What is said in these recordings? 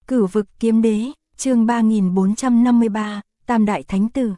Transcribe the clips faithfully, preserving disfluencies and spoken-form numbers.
Cửu vực kiếm đế, chương ba nghìn bốn trăm năm mươi ba, Tam đại thánh tử.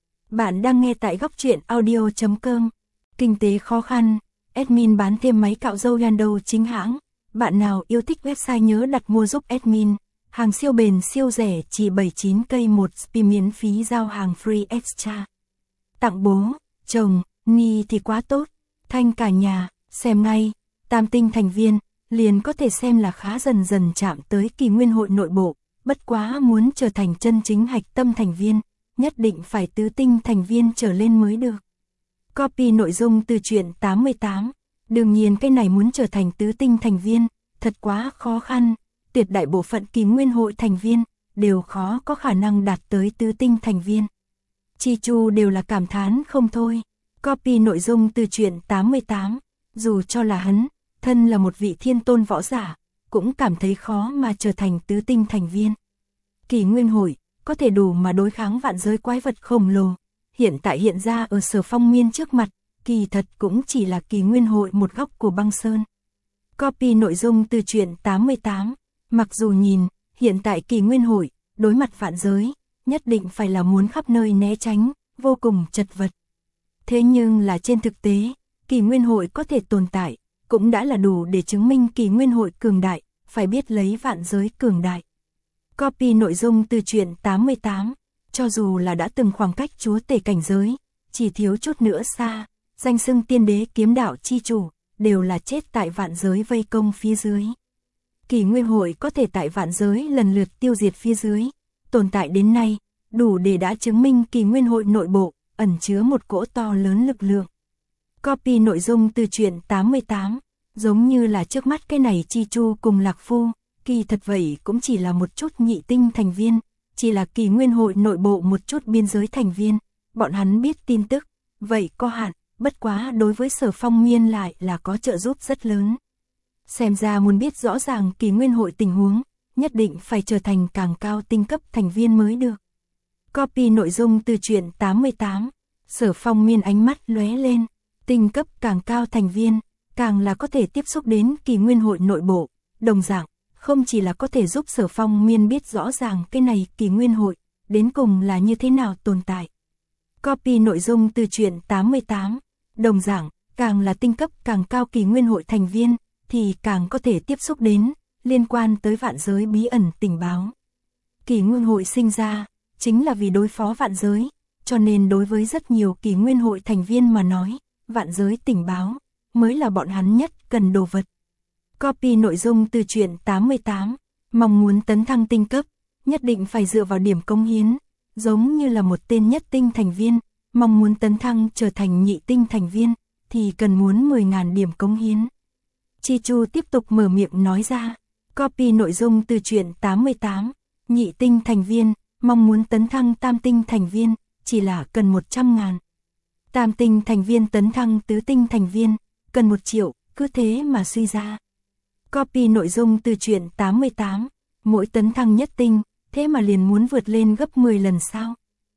Bạn đang nghe tại góc truyện audio chấm com. Kinh tế khó khăn, admin bán thêm máy cạo râu Yando chính hãng. Bạn nào yêu thích website nhớ đặt mua giúp admin. Hàng siêu bền siêu rẻ chỉ bảy mươi chín cây một spi miễn phí giao hàng free extra. Tặng bố, chồng, Ni thì quá tốt. Thanh cả nhà, xem ngay, tam tinh thành viên, liền có thể xem là khá dần dần chạm tới kỳ nguyên hội nội bộ. Bất quá muốn trở thành chân chính hạch tâm thành viên, nhất định phải tứ tinh thành viên trở lên mới được. Copy nội dung từ truyện tám mươi tám. Đương nhiên cái này muốn trở thành tứ tinh thành viên, thật quá khó khăn. Tuyệt đại bộ phận kỳ nguyên hội thành viên, đều khó có khả năng đạt tới tứ tinh thành viên. Chi Chu đều là cảm thán không thôi. Copy nội dung từ truyện tám mươi tám. Dù cho là hắn, thân là một vị thiên tôn võ giả, cũng cảm thấy khó mà trở thành tứ tinh thành viên. Kỳ nguyên hội, có thể đủ mà đối kháng vạn giới quái vật khổng lồ. Hiện tại hiện ra ở Sở Phong Miên trước mặt, kỳ thật cũng chỉ là kỳ nguyên hội một góc của băng sơn. Copy nội dung từ truyện tám mươi tám. Mặc dù nhìn, hiện tại kỳ nguyên hội, đối mặt vạn giới, nhất định phải là muốn khắp nơi né tránh, vô cùng chật vật. Thế nhưng là trên thực tế, kỳ nguyên hội có thể tồn tại, cũng đã là đủ để chứng minh kỳ nguyên hội cường đại, phải biết lấy vạn giới cường đại. Copy nội dung từ truyện tám mươi tám, cho dù là đã từng khoảng cách chúa tể cảnh giới, chỉ thiếu chút nữa xa, danh xưng tiên đế kiếm đạo chi chủ, đều là chết tại vạn giới vây công phía dưới. Kỳ nguyên hội có thể tại vạn giới lần lượt tiêu diệt phía dưới, tồn tại đến nay, đủ để đã chứng minh kỳ nguyên hội nội bộ, ẩn chứa một cỗ to lớn lực lượng. Copy nội dung từ truyện tám mươi tám, giống như là trước mắt cái này Chi Chu cùng Lạc Phu, kỳ thật vậy cũng chỉ là một chút nhị tinh thành viên, chỉ là kỳ nguyên hội nội bộ một chút biên giới thành viên, bọn hắn biết tin tức, vậy có hạn, bất quá đối với Sở Phong Miên lại là có trợ giúp rất lớn. Xem ra muốn biết rõ ràng kỳ nguyên hội tình huống, nhất định phải trở thành càng cao tinh cấp thành viên mới được. Copy nội dung từ truyện tám mươi tám, Sở Phong Miên ánh mắt lóe lên, tinh cấp càng cao thành viên, càng là có thể tiếp xúc đến kỳ nguyên hội nội bộ, đồng dạng, không chỉ là có thể giúp Sở Phong Miên biết rõ ràng cái này kỳ nguyên hội, đến cùng là như thế nào tồn tại. Copy nội dung từ truyện tám mươi tám, đồng dạng, càng là tinh cấp càng cao kỳ nguyên hội thành viên, thì càng có thể tiếp xúc đến, liên quan tới vạn giới bí ẩn tình báo. Kỳ nguyên hội sinh ra, chính là vì đối phó vạn giới, cho nên đối với rất nhiều kỳ nguyên hội thành viên mà nói, vạn giới tình báo, mới là bọn hắn nhất cần đồ vật. Copy nội dung từ truyện tám mươi tám, mong muốn tấn thăng tinh cấp, nhất định phải dựa vào điểm cống hiến, giống như là một tên nhất tinh thành viên, mong muốn tấn thăng trở thành nhị tinh thành viên, thì cần muốn mười nghìn điểm cống hiến. Chi Chu tiếp tục mở miệng nói ra, copy nội dung từ truyện tám mươi tám, nhị tinh thành viên, mong muốn tấn thăng tam tinh thành viên, chỉ là cần một trăm ngàn. Tam tinh thành viên tấn thăng tứ tinh thành viên, cần một triệu, cứ thế mà suy ra. Copy nội dung từ truyện tám mươi tám, mỗi tấn thăng nhất tinh, thế mà liền muốn vượt lên gấp mười lần sao.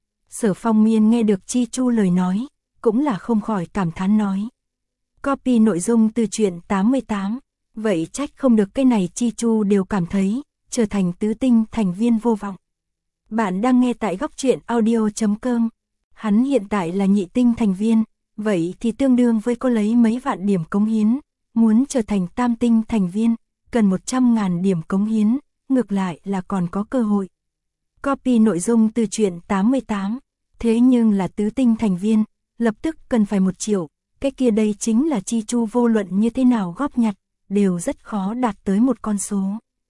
Sở Phong Miên nghe được Chi Chu lời nói, cũng là không khỏi cảm thán nói. Copy nội dung từ truyện tám mươi tám, vậy trách không được cái này Chi Chu đều cảm thấy, trở thành tứ tinh thành viên vô vọng. Bạn đang nghe tại góc truyện audio chấm com. Hắn hiện tại là nhị tinh thành viên, vậy thì tương đương với có lấy mấy vạn điểm cống hiến, muốn trở thành tam tinh thành viên, cần một trăm ngàn điểm cống hiến, ngược lại là còn có cơ hội. Copy nội dung từ truyện tám mươi tám, thế nhưng là tứ tinh thành viên, lập tức cần phải một triệu, cái kia đây chính là Chi Chu vô luận như thế nào góp nhặt, đều rất khó đạt tới một con số.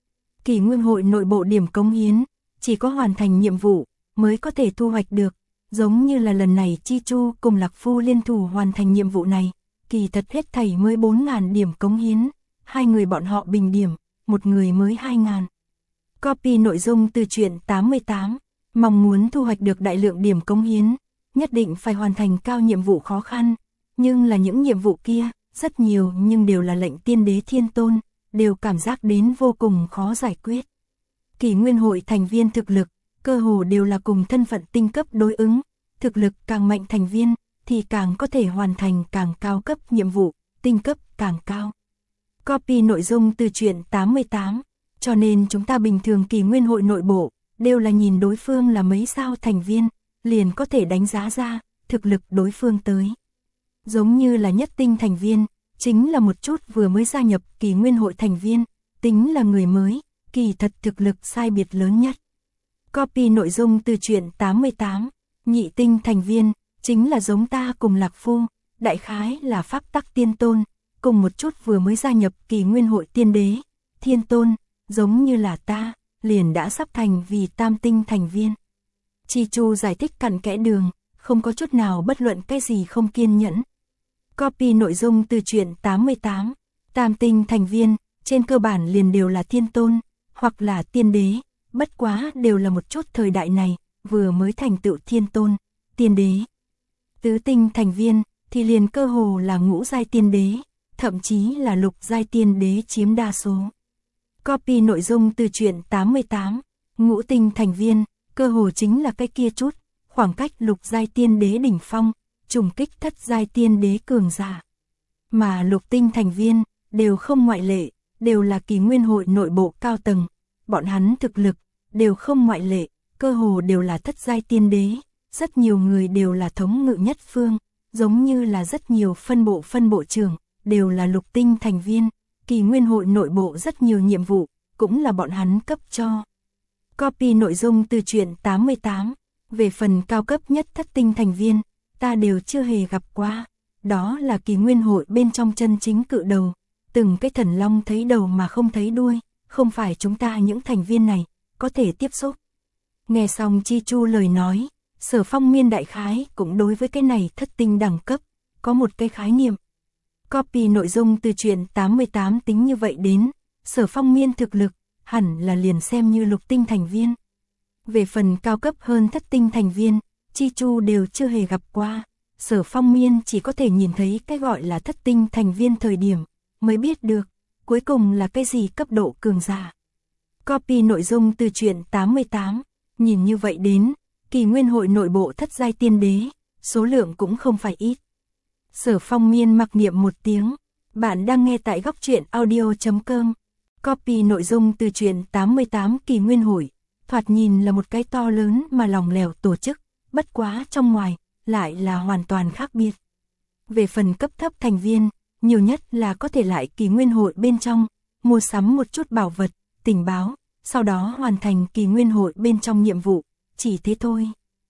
Kỳ nguyên hội nội bộ điểm cống hiến, chỉ có hoàn thành nhiệm vụ, mới có thể thu hoạch được, giống như là lần này Chi Chu cùng Lạc Phu liên thủ hoàn thành nhiệm vụ này, kỳ thật hết thảy mới bốn nghìn điểm cống hiến, hai người bọn họ bình điểm, một người mới hai nghìn. Copy nội dung từ truyện tám mươi tám, mong muốn thu hoạch được đại lượng điểm cống hiến, nhất định phải hoàn thành cao nhiệm vụ khó khăn, nhưng là những nhiệm vụ kia, rất nhiều nhưng đều là lệnh tiên đế thiên tôn, đều cảm giác đến vô cùng khó giải quyết. Kỳ nguyên hội thành viên thực lực, cơ hồ đều là cùng thân phận tinh cấp đối ứng, thực lực càng mạnh thành viên, thì càng có thể hoàn thành càng cao cấp nhiệm vụ, tinh cấp càng cao. Copy nội dung từ truyện tám mươi tám, Cho nên chúng ta bình thường kỳ nguyên hội nội bộ, đều là nhìn đối phương là mấy sao thành viên, liền có thể đánh giá ra, thực lực đối phương tới. Giống như là nhất tinh thành viên, chính là một chút vừa mới gia nhập kỳ nguyên hội thành viên, tính là người mới, kỳ thật thực lực sai biệt lớn nhất. Copy nội dung từ truyện tám mươi tám, nhị tinh thành viên, chính là giống ta cùng Lạc Phu, đại khái là pháp tắc tiên tôn, cùng một chút vừa mới gia nhập kỳ nguyên hội tiên đế, thiên tôn, giống như là ta, liền đã sắp thành vì tam tinh thành viên. Chi Chu giải thích cặn kẽ đường, không có chút nào bất luận cái gì không kiên nhẫn. Copy nội dung từ truyện tám mươi tám, tam tinh thành viên, trên cơ bản liền đều là thiên tôn, hoặc là tiên đế, bất quá đều là một chút thời đại này, vừa mới thành tựu thiên tôn, tiên đế. Tứ tinh thành viên, thì liền cơ hồ là ngũ giai tiên đế, thậm chí là lục giai tiên đế chiếm đa số. Copy nội dung từ truyện tám mươi tám, ngũ tinh thành viên, cơ hồ chính là cái kia chút, khoảng cách lục giai tiên đế đỉnh phong, trùng kích thất giai tiên đế cường giả. Mà lục tinh thành viên, đều không ngoại lệ, đều là kỳ nguyên hội nội bộ cao tầng, bọn hắn thực lực, đều không ngoại lệ, cơ hồ đều là thất giai tiên đế, rất nhiều người đều là thống ngự nhất phương, giống như là rất nhiều phân bộ phân bộ trưởng, đều là lục tinh thành viên, kỳ nguyên hội nội bộ rất nhiều nhiệm vụ, cũng là bọn hắn cấp cho. Copy nội dung từ truyện tám mươi tám, về phần cao cấp nhất thất tinh thành viên, ta đều chưa hề gặp qua, đó là kỳ nguyên hội bên trong chân chính cự đầu, từng cái thần long thấy đầu mà không thấy đuôi, không phải chúng ta những thành viên này, có thể tiếp xúc. Nghe xong Chi Chu lời nói, Sở Phong Miên đại khái cũng đối với cái này thất tinh đẳng cấp, có một cái khái niệm. Copy nội dung từ truyện tám mươi tám tính như vậy đến, Sở Phong Miên thực lực, hẳn là liền xem như lục tinh thành viên. Về phần cao cấp hơn thất tinh thành viên, Chi Chu đều chưa hề gặp qua, Sở Phong Miên chỉ có thể nhìn thấy cái gọi là thất tinh thành viên thời điểm, mới biết được, cuối cùng là cái gì cấp độ cường giả. Copy nội dung từ truyện tám mươi tám, nhìn như vậy đến, kỳ nguyên hội nội bộ thất giai tiên đế, số lượng cũng không phải ít. Sở Phong Miên mặc niệm một tiếng, bạn đang nghe tại góc truyện audio chấm com. Copy nội dung từ truyện tám mươi tám kỳ nguyên hội, thoạt nhìn là một cái to lớn mà lòng lẻo tổ chức, bất quá trong ngoài, lại là hoàn toàn khác biệt. Về phần cấp thấp thành viên, nhiều nhất là có thể lại kỳ nguyên hội bên trong, mua sắm một chút bảo vật, tình báo, sau đó hoàn thành kỳ nguyên hội bên trong nhiệm vụ, chỉ thế thôi.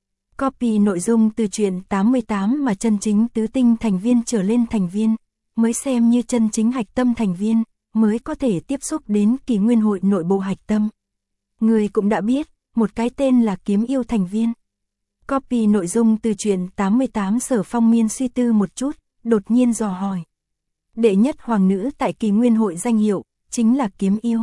Copy nội dung từ truyện tám mươi tám mà chân chính tứ tinh thành viên trở lên thành viên, mới xem như chân chính hạch tâm thành viên, mới có thể tiếp xúc đến kỳ nguyên hội nội bộ hạch tâm. Người cũng đã biết, một cái tên là kiếm yêu thành viên. Copy nội dung từ truyện tám mươi tám Sở Phong Miên suy tư một chút, đột nhiên dò hỏi. Đệ nhất hoàng nữ tại kỳ nguyên hội danh hiệu, chính là kiếm yêu.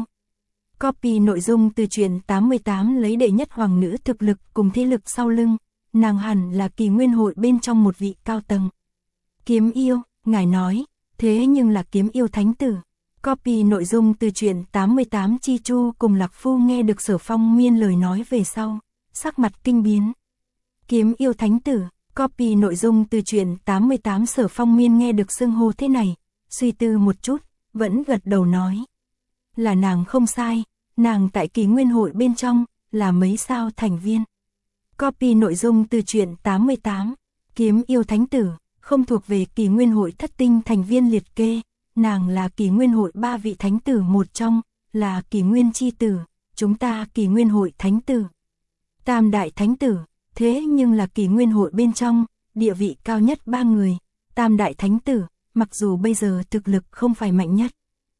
Copy nội dung từ truyện tám mươi tám lấy đệ nhất hoàng nữ thực lực cùng thế lực sau lưng, nàng hẳn là kỳ nguyên hội bên trong một vị cao tầng. Kiếm yêu, ngài nói, thế nhưng là kiếm yêu thánh tử. Copy nội dung từ truyện tám mươi tám Chi Chu cùng Lạc Phu nghe được Sở Phong Miên lời nói về sau, sắc mặt kinh biến. Kiếm yêu thánh tử, copy nội dung từ truyện tám mươi tám Sở Phong Miên nghe được xưng hô thế này, suy tư một chút, vẫn gật đầu nói. Là nàng không sai, nàng tại kỳ nguyên hội bên trong, là mấy sao thành viên. Copy nội dung từ truyện tám mươi tám, kiếm yêu thánh tử, không thuộc về kỳ nguyên hội thất tinh thành viên liệt kê, nàng là kỳ nguyên hội ba vị thánh tử một trong, là kỳ nguyên chi tử, chúng ta kỳ nguyên hội thánh tử. Tam đại thánh tử, thế nhưng là kỳ nguyên hội bên trong, địa vị cao nhất ba người, tam đại thánh tử, mặc dù bây giờ thực lực không phải mạnh nhất.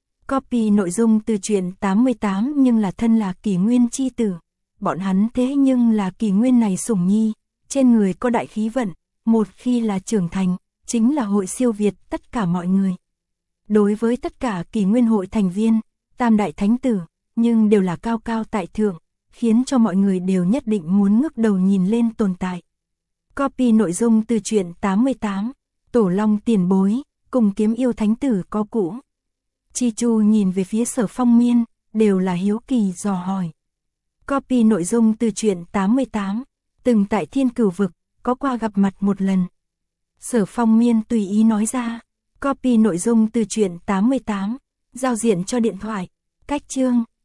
Copy nội dung từ truyện tám mươi tám nhưng là thân là kỳ nguyên chi tử, bọn hắn thế nhưng là kỳ nguyên này sủng nhi, trên người có đại khí vận, một khi là trưởng thành, chính là hội siêu việt tất cả mọi người. Đối với tất cả kỳ nguyên hội thành viên, tam đại thánh tử, nhưng đều là cao cao tại thượng, khiến cho mọi người đều nhất định muốn ngước đầu nhìn lên tồn tại. Copy nội dung từ truyện tám mươi tám, Tổ Long tiền bối, cùng kiếm yêu thánh tử có cũ. Chi Chu nhìn về phía Sở Phong Miên, đều là hiếu kỳ dò hỏi. Copy nội dung từ truyện tám mươi tám, từng tại Thiên Cửu Vực, có qua gặp mặt một lần. Sở Phong Miên tùy ý nói ra. Copy nội dung từ truyện tám mươi tám, giao diện cho điện thoại, cách chương.